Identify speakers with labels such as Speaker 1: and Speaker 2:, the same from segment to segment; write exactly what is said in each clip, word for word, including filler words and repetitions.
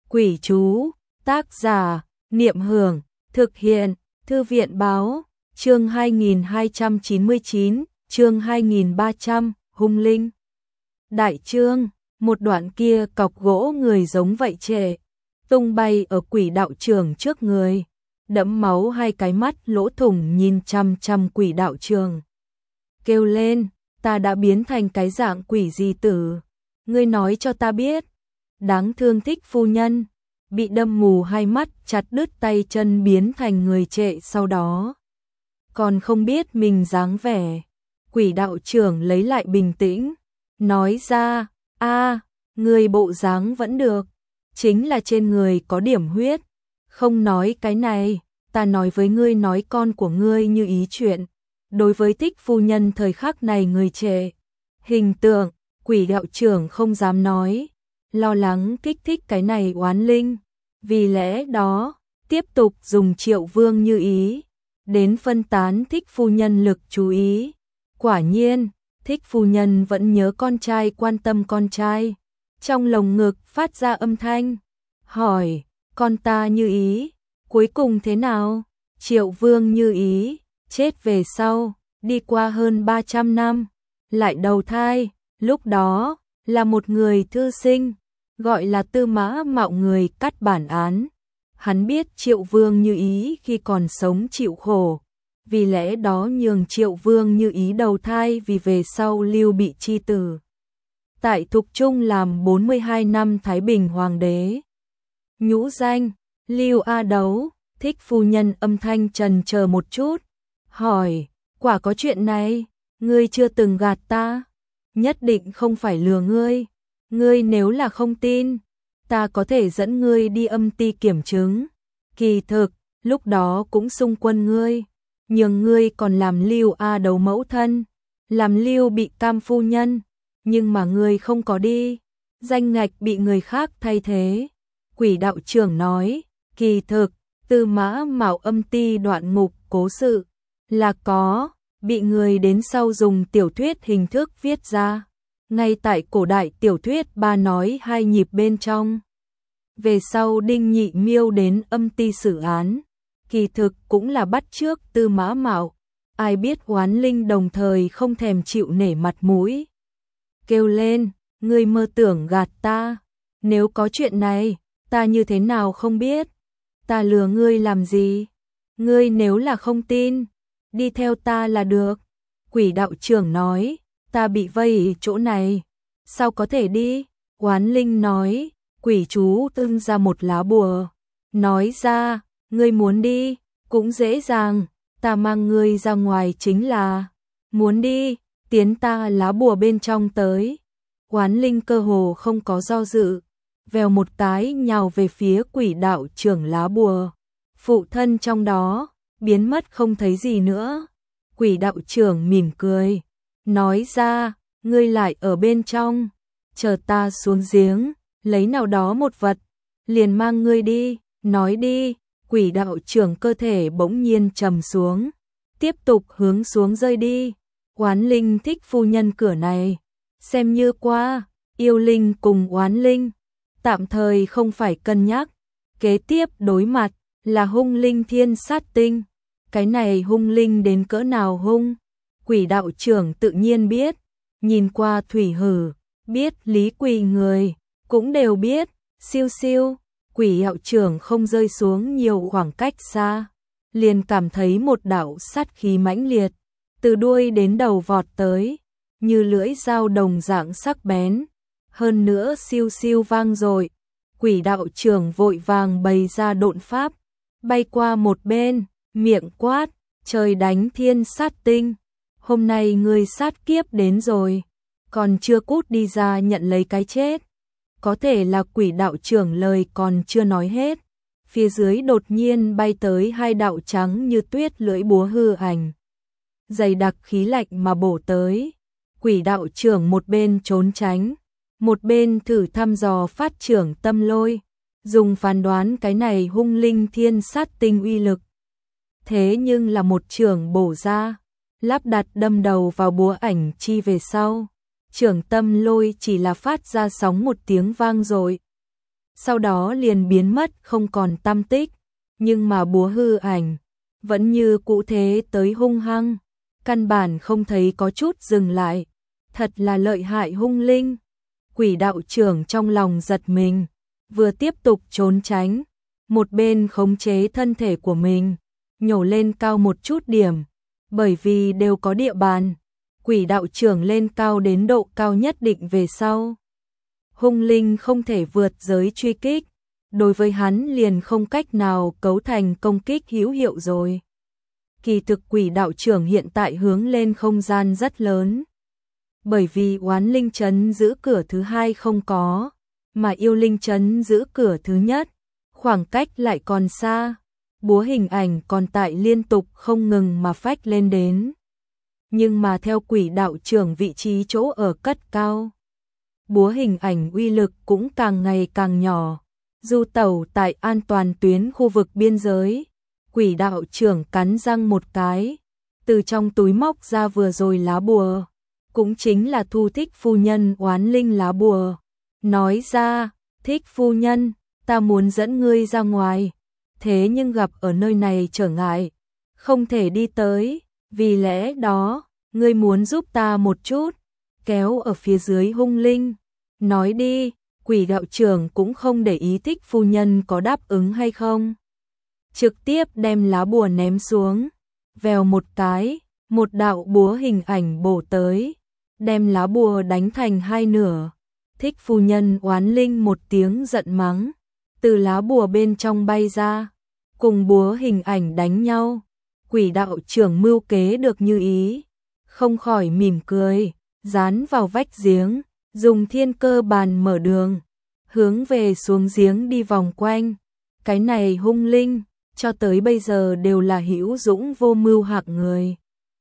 Speaker 1: Quỷ chú, tác giả, Niệm Hưởng, thực hiện, Thư viện báo, chương hai nghìn hai trăm chín mươi chín, chương hai nghìn ba trăm, hung linh. Đại chương, một đoạn kia cọc gỗ người giống vậy trệ, tung bay ở quỷ đạo trường trước người, đẫm máu hai cái mắt lỗ thủng nhìn chăm chăm quỷ đạo trường. Kêu lên, ta đã biến thành cái dạng quỷ gì tử, ngươi nói cho ta biết. Đáng thương Thích phu nhân, bị đâm mù hai mắt, chặt đứt tay chân biến thành người trệ, sau đó còn không biết mình dáng vẻ. Quỷ đạo trưởng lấy lại bình tĩnh, nói ra, a, người bộ dáng vẫn được, chính là trên người có điểm huyết. Không nói cái này, ta nói với ngươi, nói con của ngươi như ý chuyện. Đối với Thích phu nhân thời khắc này người trệ hình tượng, quỷ đạo trưởng không dám nói, lo lắng kích thích cái này oán linh. Vì lẽ đó, tiếp tục dùng Triệu Vương như ý, đến phân tán Thích phu nhân lực chú ý. Quả nhiên, Thích phu nhân vẫn nhớ con trai, quan tâm con trai. Trong lồng ngực phát ra âm thanh, hỏi, con ta như ý, cuối cùng thế nào? Triệu Vương như ý, chết về sau, đi qua hơn ba trăm năm, lại đầu thai, lúc đó, là một người thư sinh, gọi là Tư Mã Mạo, người cắt bản án. Hắn biết Triệu Vương như ý khi còn sống chịu khổ, vì lẽ đó nhường Triệu Vương như ý đầu thai, vì về sau Lưu bị chi tử. Tại Thục Trung làm bốn mươi hai năm Thái Bình Hoàng đế. Nhũ danh, Lưu A Đấu. Thích phu nhân âm thanh trần chờ một chút, hỏi, quả có chuyện này, ngươi chưa từng gạt ta, nhất định không phải lừa ngươi. Ngươi nếu là không tin, ta có thể dẫn ngươi đi âm ty kiểm chứng. Kỳ thực, lúc đó cũng xung quân ngươi, nhưng ngươi còn làm Lưu A Đấu mẫu thân, làm Lưu bị cam phu nhân, nhưng mà ngươi không có đi, danh ngạch bị người khác thay thế. Quỷ đạo trưởng nói, kỳ thực, Tư Mã Mạo âm ty đoạn ngục cố sự là có, bị người đến sau dùng tiểu thuyết hình thức viết ra. Ngay tại cổ đại tiểu thuyết ba nói hai nhịp bên trong. Về sau Đinh Nhị Miêu đến âm ty xử án, kỳ thực cũng là bắt chước Tư Mã Mạo. Ai biết oán linh đồng thời không thèm chịu nể mặt mũi, kêu lên, ngươi mơ tưởng gạt ta, nếu có chuyện này, ta như thế nào không biết, ta lừa ngươi làm gì, ngươi nếu là không tin, đi theo ta là được. Quỷ đạo trưởng nói, ta bị vây chỗ này, sao có thể đi? Oán linh nói, quỷ chú tung ra một lá bùa, nói ra, ngươi muốn đi, cũng dễ dàng, ta mang ngươi ra ngoài chính là, muốn đi, tiến ta lá bùa bên trong tới. Oán linh cơ hồ không có do dự, vèo một cái nhào về phía quỷ đạo trưởng lá bùa, phụ thân trong đó, biến mất không thấy gì nữa. Quỷ đạo trưởng mỉm cười, nói ra, ngươi lại ở bên trong, chờ ta xuống giếng, lấy nào đó một vật, liền mang ngươi đi, nói đi. Quỷ đạo trưởng cơ thể bỗng nhiên trầm xuống, tiếp tục hướng xuống rơi đi. Oán linh Thích phu nhân cửa này, xem như qua, yêu linh cùng oán linh, tạm thời không phải cân nhắc, kế tiếp đối mặt, là hung linh thiên sát tinh. Cái này hung linh đến cỡ nào hung? Quỷ đạo trưởng tự nhiên biết, nhìn qua thủy hử, biết lý quỷ người, cũng đều biết, siêu siêu. Quỷ đạo trưởng không rơi xuống nhiều khoảng cách xa, liền cảm thấy một đạo sát khí mãnh liệt, từ đuôi đến đầu vọt tới, như lưỡi dao đồng dạng sắc bén, hơn nữa siêu siêu vang dội. Quỷ đạo trưởng vội vàng bày ra độn pháp, bay qua một bên, miệng quát, trời đánh thiên sát tinh, hôm nay ngươi sát kiếp đến rồi, còn chưa cút đi ra nhận lấy cái chết. Có thể là quỷ đạo trưởng lời còn chưa nói hết, phía dưới đột nhiên bay tới hai đạo trắng như tuyết lưỡi búa hư ảnh, dày đặc khí lạnh mà bổ tới. Quỷ đạo trưởng một bên trốn tránh, một bên thử thăm dò phát trưởng tâm lôi, dùng phán đoán cái này hung linh thiên sát tinh uy lực. Thế nhưng là một trưởng bổ ra, lắp đặt đâm đầu vào búa ảnh chi về sau, trưởng tâm lôi chỉ là phát ra sóng một tiếng vang rồi. sau đó liền biến mất không còn tăm tích, nhưng mà búa hư ảnh vẫn như cũ thế tới hung hăng, căn bản không thấy có chút dừng lại, thật là lợi hại hung linh. Quỷ đạo trưởng trong lòng giật mình, vừa tiếp tục trốn tránh, một bên khống chế thân thể của mình, nhổ lên cao một chút điểm, bởi vì đều có địa bàn, quỷ đạo trưởng lên cao đến độ cao nhất định về sau. Hung linh không thể vượt giới truy kích, đối với hắn liền không cách nào cấu thành công kích hữu hiệu rồi. Kỳ thực quỷ đạo trưởng hiện tại hướng lên không gian rất lớn, bởi vì oán linh trấn giữ cửa thứ hai không có, mà yêu linh trấn giữ cửa thứ nhất, khoảng cách lại còn xa, búa hình ảnh còn tại liên tục không ngừng mà phách lên đến. Nhưng mà theo quỷ đạo trưởng vị trí chỗ ở cất cao, búa hình ảnh uy lực cũng càng ngày càng nhỏ. Du tẩu tại an toàn tuyến khu vực biên giới, quỷ đạo trưởng cắn răng một cái, từ trong túi móc ra vừa rồi lá bùa, cũng chính là Thu Thích phu nhân oán linh lá bùa, nói ra, Thích phu nhân, ta muốn dẫn ngươi ra ngoài, thế nhưng gặp ở nơi này trở ngại, không thể đi tới, vì lẽ đó, ngươi muốn giúp ta một chút, kéo ở phía dưới hung linh, nói đi. Quỷ đạo trưởng cũng không để ý Thích phu nhân có đáp ứng hay không, trực tiếp đem lá bùa ném xuống, vèo một cái, một đạo búa hình ảnh bổ tới, đem lá bùa đánh thành hai nửa. Thích phu nhân oán linh một tiếng giận mắng, từ lá bùa bên trong bay ra, cùng búa hình ảnh đánh nhau. Quỷ đạo trưởng mưu kế được như ý, không khỏi mỉm cười, dán vào vách giếng, dùng thiên cơ bàn mở đường, hướng về xuống giếng đi vòng quanh. Cái này hung linh, cho tới bây giờ đều là hữu dũng vô mưu hạng người.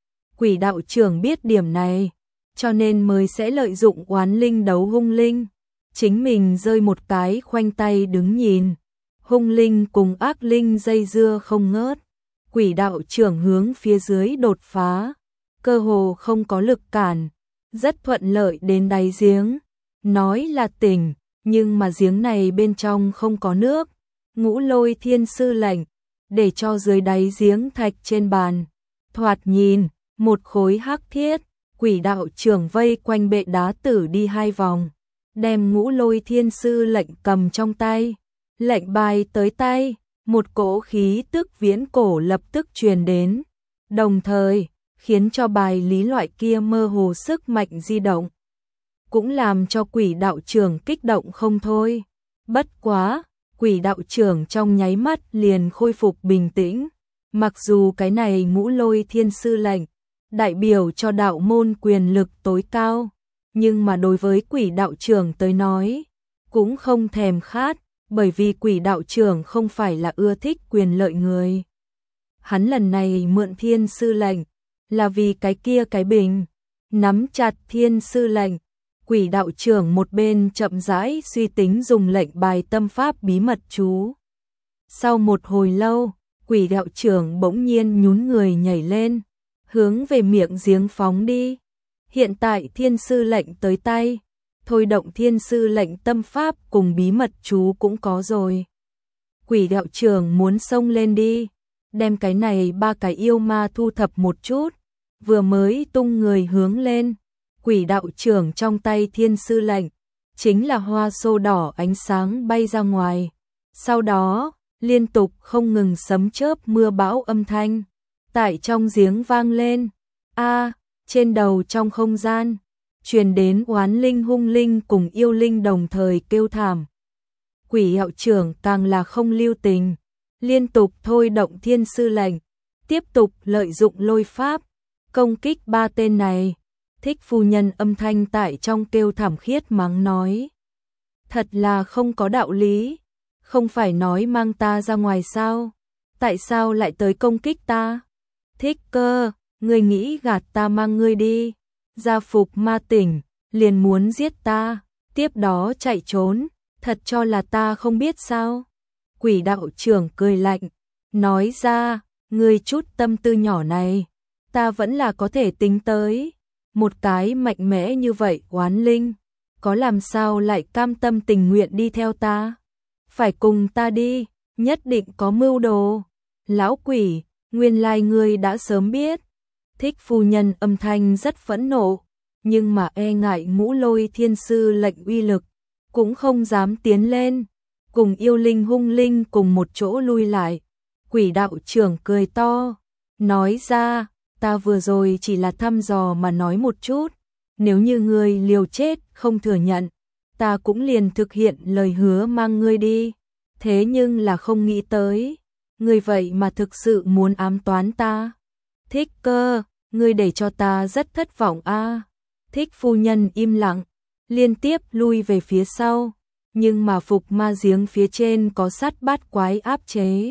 Speaker 1: Quỷ đạo trưởng biết điểm này, cho nên mới sẽ lợi dụng oán linh đấu hung linh. Chính mình rơi một cái khoanh tay đứng nhìn. Hung linh cùng ác linh dây dưa không ngớt. Quỷ đạo trưởng hướng phía dưới đột phá, cơ hồ không có lực cản, rất thuận lợi đến đáy giếng. Nói là tỉnh, nhưng mà giếng này bên trong không có nước. Ngũ Lôi Thiên sư lệnh, để cho dưới đáy giếng thạch trên bàn, thoạt nhìn, một khối hắc thiết. Quỷ đạo trưởng vây quanh bệ đá tử đi hai vòng, đem Ngũ Lôi Thiên sư lệnh cầm trong tay. Lệnh bài tới tay, một cỗ khí tức viễn cổ lập tức truyền đến, đồng thời khiến cho bài lý loại kia mơ hồ sức mạnh di động, cũng làm cho quỷ đạo trưởng kích động không thôi. Bất quá, quỷ đạo trưởng trong nháy mắt liền khôi phục bình tĩnh, mặc dù cái này Ngũ Lôi Thiên sư lệnh đại biểu cho đạo môn quyền lực tối cao, nhưng mà đối với quỷ đạo trưởng tới nói, cũng không thèm khát, bởi vì quỷ đạo trưởng không phải là ưa thích quyền lợi người. Hắn lần này mượn thiên sư lệnh, là vì cái kia cái bình, nắm chặt thiên sư lệnh. Quỷ đạo trưởng một bên chậm rãi suy tính dùng lệnh bài tâm pháp bí mật chú. Sau một hồi lâu, quỷ đạo trưởng bỗng nhiên nhún người nhảy lên, hướng về miệng giếng phóng đi. Hiện tại thiên sư lệnh tới tay, thôi động thiên sư lệnh tâm pháp cùng bí mật chú cũng có rồi. Quỷ đạo trưởng muốn xông lên đi, đem cái này ba cái yêu ma thu thập một chút, vừa mới tung người hướng lên. Quỷ đạo trưởng trong tay thiên sư lệnh, chính là hoa sô đỏ ánh sáng bay ra ngoài. Sau đó, liên tục không ngừng sấm chớp mưa bão âm thanh, tại trong giếng vang lên. A, trên đầu trong không gian, truyền đến oán linh hung linh cùng yêu linh đồng thời kêu thảm. Quỷ đạo trưởng càng là không lưu tình, liên tục thôi động thiên sư lệnh, tiếp tục lợi dụng lôi pháp, công kích ba tên này. Thích phu nhân âm thanh tại trong kêu thảm khiết mắng nói. Thật là không có đạo lý, không phải nói mang ta ra ngoài sao, tại sao lại tới công kích ta? Thích Cơ, ngươi nghĩ gạt ta mang ngươi đi, gia phục ma tỉnh, liền muốn giết ta, tiếp đó chạy trốn, thật cho là ta không biết sao? Quỷ đạo trưởng cười lạnh, nói ra, ngươi chút tâm tư nhỏ này, ta vẫn là có thể tính tới. Một cái mạnh mẽ như vậy oán linh, có làm sao lại cam tâm tình nguyện đi theo ta? phải cùng ta đi, nhất định có mưu đồ. Lão quỷ, nguyên lai ngươi đã sớm biết. Thích phu nhân âm thanh rất phẫn nộ, nhưng mà e ngại Ngũ Lôi Thiên Sư lệnh uy lực, cũng không dám tiến lên, cùng yêu linh hung linh cùng một chỗ lui lại. Quỷ đạo trưởng cười to, nói ra, ta vừa rồi chỉ là thăm dò mà nói một chút, nếu như ngươi liều chết không thừa nhận, ta cũng liền thực hiện lời hứa mang ngươi đi. Thế nhưng là không nghĩ tới, ngươi vậy mà thực sự muốn ám toán ta. Thích Cơ, ngươi để cho ta rất thất vọng a. Thích phu nhân im lặng, liên tiếp lui về phía sau, nhưng mà phục ma giếng phía trên có sát bát quái áp chế.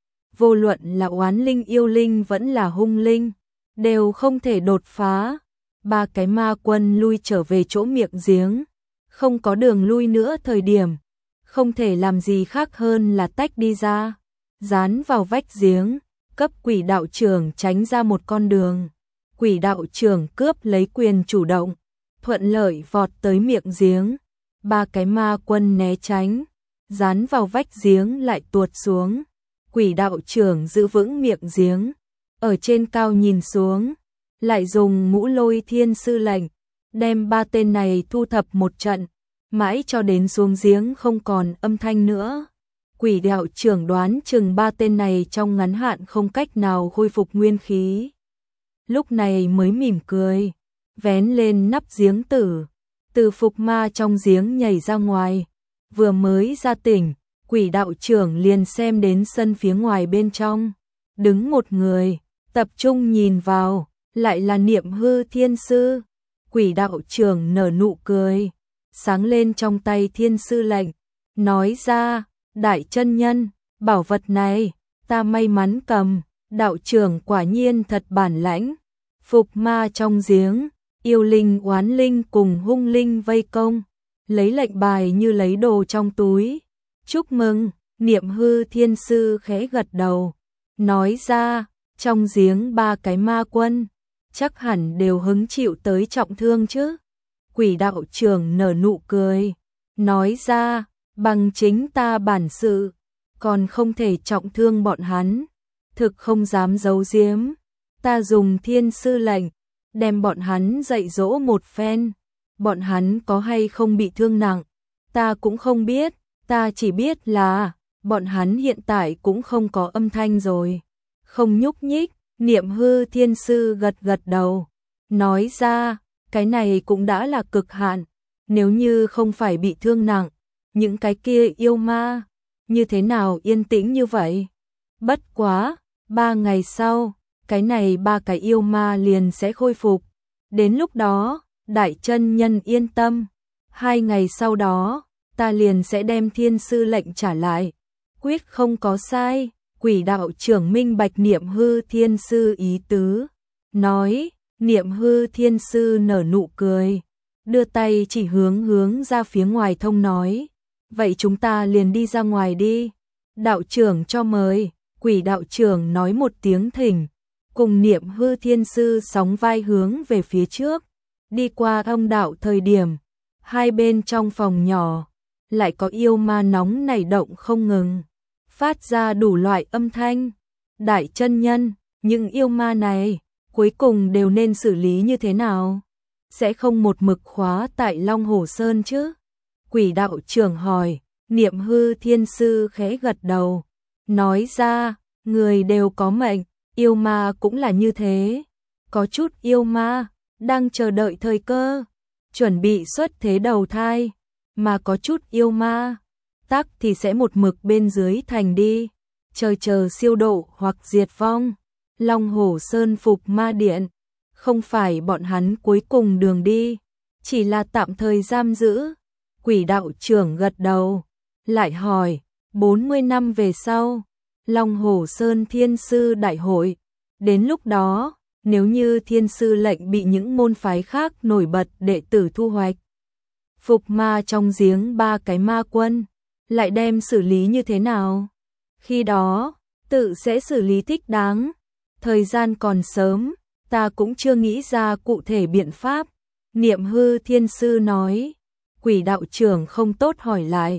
Speaker 1: Vô luận là oán linh yêu linh vẫn là hung linh, đều không thể đột phá. Ba cái ma quân lui trở về chỗ miệng giếng, không có đường lui nữa thời điểm, không thể làm gì khác hơn là tách đi ra, dán vào vách giếng, cấp quỷ đạo trưởng tránh ra một con đường. Quỷ đạo trưởng cướp lấy quyền chủ động, thuận lợi vọt tới miệng giếng, ba cái ma quân né tránh, dán vào vách giếng lại tuột xuống. Quỷ đạo trưởng giữ vững miệng giếng, ở trên cao nhìn xuống, lại dùng Ngũ Lôi Thiên Sư lệnh, đem ba tên này thu thập một trận, mãi cho đến xuống giếng không còn âm thanh nữa. Quỷ đạo trưởng đoán chừng ba tên này trong ngắn hạn không cách nào khôi phục nguyên khí. Lúc này mới mỉm cười, vén lên nắp giếng tử, từ phục ma trong giếng nhảy ra ngoài. Vừa mới ra tỉnh, quỷ đạo trưởng liền xem đến sân phía ngoài bên trong, đứng một người, tập trung nhìn vào, lại là Niệm Hư Thiên Sư. Quỷ đạo trưởng nở nụ cười, sáng lên trong tay Thiên Sư lệnh, nói ra, đại chân nhân, bảo vật này, ta may mắn cầm, đạo trưởng quả nhiên thật bản lãnh. Phục ma trong giếng, yêu linh oán linh cùng hung linh vây công, lấy lệnh bài như lấy đồ trong túi. Chúc mừng, Niệm Hư Thiên Sư khẽ gật đầu, nói ra, trong giếng ba cái ma quân, chắc hẳn đều hứng chịu tới trọng thương chứ. Quỷ đạo trưởng nở nụ cười, nói ra, bằng chính ta bản sự, còn không thể trọng thương bọn hắn, thực không dám giấu giếm. Ta dùng Thiên Sư lệnh, đem bọn hắn dạy dỗ một phen, bọn hắn có hay không bị thương nặng, ta cũng không biết, ta chỉ biết là, bọn hắn hiện tại cũng không có âm thanh rồi, không nhúc nhích. Niệm Hư Thiên Sư gật gật đầu, nói ra, cái này cũng đã là cực hạn, nếu như không phải bị thương nặng, những cái kia yêu ma, như thế nào yên tĩnh như vậy. Bất quá, ba ngày sau, cái này ba cái yêu ma liền sẽ khôi phục, đến lúc đó, đại chân nhân yên tâm, hai ngày sau đó, ta liền sẽ đem Thiên Sư lệnh trả lại, quyết không có sai. Quỷ đạo trưởng minh bạch Niệm Hư Thiên Sư ý tứ, nói, Niệm Hư Thiên Sư nở nụ cười, đưa tay chỉ hướng hướng ra phía ngoài thông nói, vậy chúng ta liền đi ra ngoài đi, đạo trưởng cho mời. Quỷ đạo trưởng nói một tiếng thỉnh, cùng Niệm Hư Thiên Sư sóng vai hướng về phía trước, đi qua thông đạo thời điểm, hai bên trong phòng nhỏ, lại có yêu ma nóng nảy động không ngừng, phát ra đủ loại âm thanh. Đại chân nhân, những yêu ma này, cuối cùng đều nên xử lý như thế nào? Sẽ không một mực khóa tại Long Hổ Sơn chứ? Quỷ đạo trưởng hỏi. Niệm Hư Thiên Sư khẽ gật đầu, nói ra, người đều có mệnh, yêu ma cũng là như thế. Có chút yêu ma, đang chờ đợi thời cơ, chuẩn bị xuất thế đầu thai, mà có chút yêu ma, tắc thì sẽ một mực bên dưới thành đi, chờ chờ siêu độ hoặc diệt vong. Long Hổ Sơn Phục Ma Điện, không phải bọn hắn cuối cùng đường đi, chỉ là tạm thời giam giữ. Quỷ đạo trưởng gật đầu, lại hỏi, bốn mươi năm về sau, Long Hổ Sơn Thiên Sư Đại hội, đến lúc đó, nếu như Thiên Sư lệnh bị những môn phái khác nổi bật đệ tử thu hoạch, phục ma trong giếng ba cái ma quân, lại đem xử lý như thế nào? Khi đó, tự sẽ xử lý thích đáng. Thời gian còn sớm, ta cũng chưa nghĩ ra cụ thể biện pháp. Niệm Hư Thiên Sư nói. Quỷ đạo trưởng không tốt hỏi lại,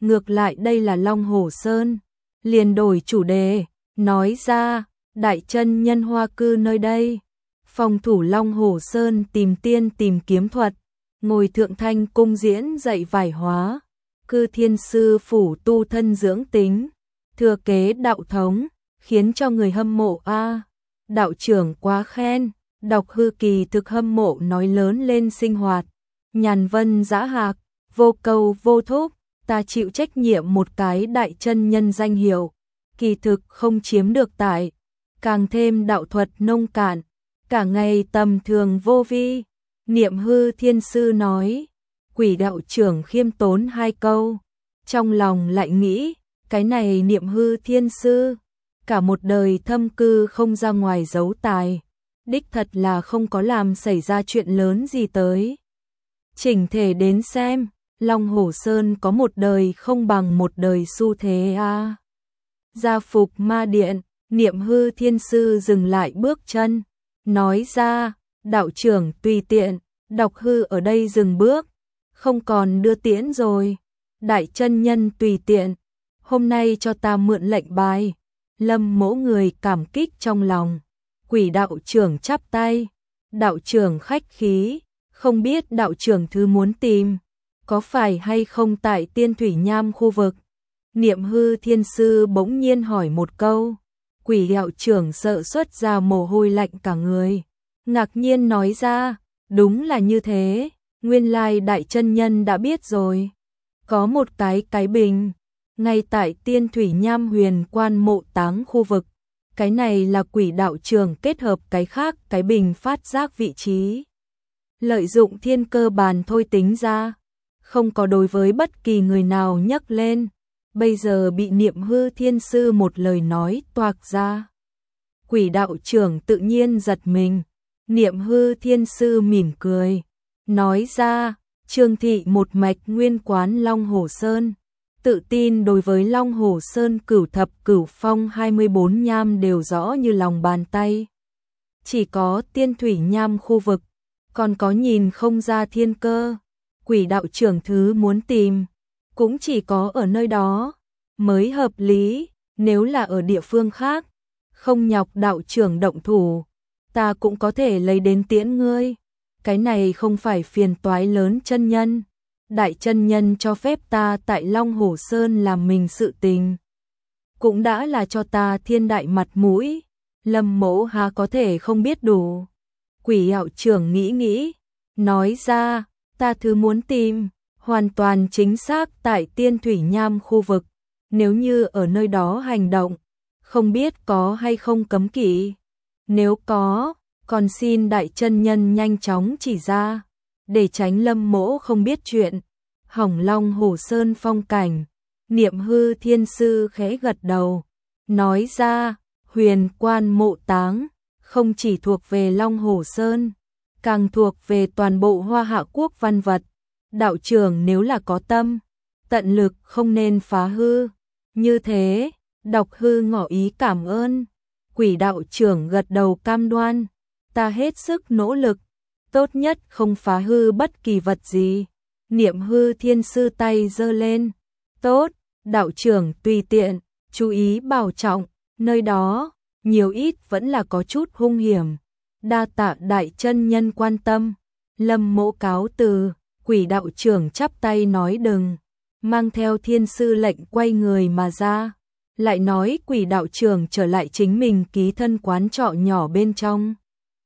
Speaker 1: ngược lại đây là Long Hồ Sơn, liền đổi chủ đề, nói ra, đại chân nhân hoa cư nơi đây. Phòng thủ Long Hồ Sơn tìm tiên tìm kiếm thuật, ngồi thượng thanh cung diễn dạy vải hóa, cư thiên sư phủ tu thân dưỡng tính, thừa kế đạo thống, khiến cho người hâm mộ a. Đạo trưởng quá khen, đọc hư kỳ thực hâm mộ nói lớn lên sinh hoạt, nhàn vân dã hạc, vô cầu vô thúc, ta chịu trách nhiệm một cái đại chân nhân danh hiệu, kỳ thực không chiếm được tại, càng thêm đạo thuật nông cạn, cả ngày tầm thường vô vi. Niệm hư thiên sư nói, quỷ đạo trưởng khiêm tốn hai câu, trong lòng lại nghĩ, cái này niệm hư thiên sư, cả một đời thâm cư không ra ngoài giấu tài, đích thật là không có làm xảy ra chuyện lớn gì tới. Chỉnh thể đến xem, Long Hồ Sơn có một đời không bằng một đời xu thế a. À. Gia phục ma điện, niệm hư thiên sư dừng lại bước chân, nói ra, đạo trưởng tùy tiện, đọc hư ở đây dừng bước, không còn đưa tiễn rồi. Đại chân nhân tùy tiện, hôm nay cho ta mượn lệnh bài. Lâm Mỗ người cảm kích trong lòng, quỷ đạo trưởng chắp tay, đạo trưởng khách khí, không biết đạo trưởng thứ muốn tìm, có phải hay không tại Tiên Thủy Nham khu vực? Niệm hư thiên sư bỗng nhiên hỏi một câu, quỷ đạo trưởng sợ xuất ra mồ hôi lạnh cả người, ngạc nhiên nói ra, đúng là như thế, nguyên lai đại chân nhân đã biết rồi, có một cái cái bình, ngay tại Tiên Thủy Nham huyền quan mộ táng khu vực, cái này là quỷ đạo trưởng kết hợp cái khác cái bình phát giác vị trí. Lợi dụng thiên cơ bàn thôi tính ra, không có đối với bất kỳ người nào nhắc lên, bây giờ bị niệm hư thiên sư một lời nói toạc ra. Quỷ đạo trưởng tự nhiên giật mình, niệm hư thiên sư mỉm cười, nói ra, Trương thị một mạch nguyên quán Long Hồ Sơn, tự tin đối với Long Hồ Sơn cửu thập cửu phong hai mươi bốn nham đều rõ như lòng bàn tay. Chỉ có Tiên Thủy Nham khu vực, còn có nhìn không ra thiên cơ, quỷ đạo trưởng thứ muốn tìm, cũng chỉ có ở nơi đó, mới hợp lý, nếu là ở địa phương khác, không nhọc đạo trưởng động thủ, ta cũng có thể lấy đến tiễn ngươi, cái này không phải phiền toái lớn chân nhân. Đại chân nhân cho phép ta tại Long Hồ Sơn làm mình sự tình, cũng đã là cho ta thiên đại mặt mũi, Lâm Mỗ há có thể không biết đủ. Quỷ đạo trưởng nghĩ nghĩ, nói ra, ta thứ muốn tìm, hoàn toàn chính xác tại Tiên Thủy Nham khu vực, nếu như ở nơi đó hành động, không biết có hay không cấm kỵ, nếu có, còn xin đại chân nhân nhanh chóng chỉ ra, để tránh Lâm Mỗ không biết chuyện. Hỏng Long Hồ Sơn phong cảnh, niệm hư thiên sư khẽ gật đầu, nói ra, huyền quan mộ táng, không chỉ thuộc về Long Hồ Sơn, càng thuộc về toàn bộ Hoa Hạ quốc văn vật, đạo trưởng nếu là có tâm, tận lực không nên phá hư, như thế, đọc hư ngỏ ý cảm ơn, quỷ đạo trưởng gật đầu cam đoan, ta hết sức nỗ lực, tốt nhất không phá hư bất kỳ vật gì. Niệm hư thiên sư tay giơ lên, tốt, đạo trưởng tùy tiện, chú ý bảo trọng, nơi đó, nhiều ít vẫn là có chút hung hiểm, đa tạ đại chân nhân quan tâm. Lâm Mỗ cáo từ, quỷ đạo trưởng chắp tay nói đừng, mang theo thiên sư lệnh quay người mà ra, lại nói quỷ đạo trưởng trở lại chính mình ký thân quán trọ nhỏ bên trong.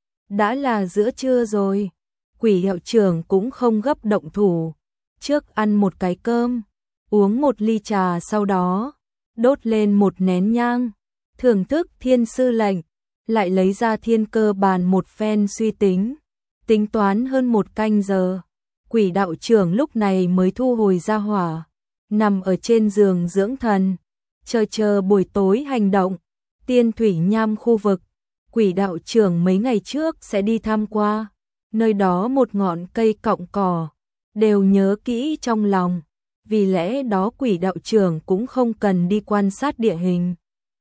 Speaker 1: Đã là giữa trưa rồi, quỷ đạo trưởng cũng không gấp động thủ, trước ăn một cái cơm, uống một ly trà, sau đó đốt lên một nén nhang, thưởng thức thiên sư lệnh, lại lấy ra thiên cơ bàn một phen suy tính, tính toán hơn một canh giờ, quỷ đạo trưởng lúc này mới thu hồi ra hỏa, nằm ở trên giường dưỡng thần, chờ chờ buổi tối hành động. Tiên Thủy Nham khu vực, quỷ đạo trưởng mấy ngày trước sẽ đi tham qua, nơi đó một ngọn cây cọng cỏ, đều nhớ kỹ trong lòng, vì lẽ đó quỷ đạo trưởng cũng không cần đi quan sát địa hình.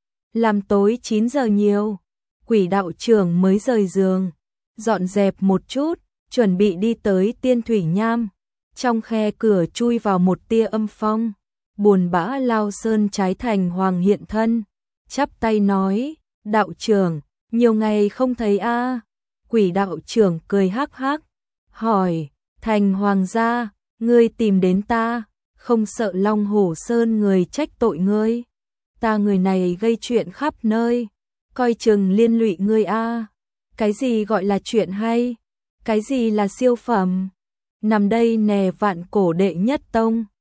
Speaker 1: Làm tối chín giờ nhiều, quỷ đạo trưởng mới rời giường, dọn dẹp một chút, chuẩn bị đi tới Tiên Thủy Nham, trong khe cửa chui vào một tia âm phong, buồn bã lao sơn trái thành hoàng hiện thân, chắp tay nói, đạo trưởng, nhiều ngày không thấy a. Quỷ đạo trưởng cười hắc hắc, hỏi, thành hoàng gia, ngươi tìm đến ta, không sợ Long Hổ Sơn người trách tội ngươi? Ta người này gây chuyện khắp nơi, coi chừng liên lụy ngươi a. Cái gì gọi là chuyện hay? Cái gì là siêu phẩm? Nằm đây nè vạn cổ đệ nhất tông.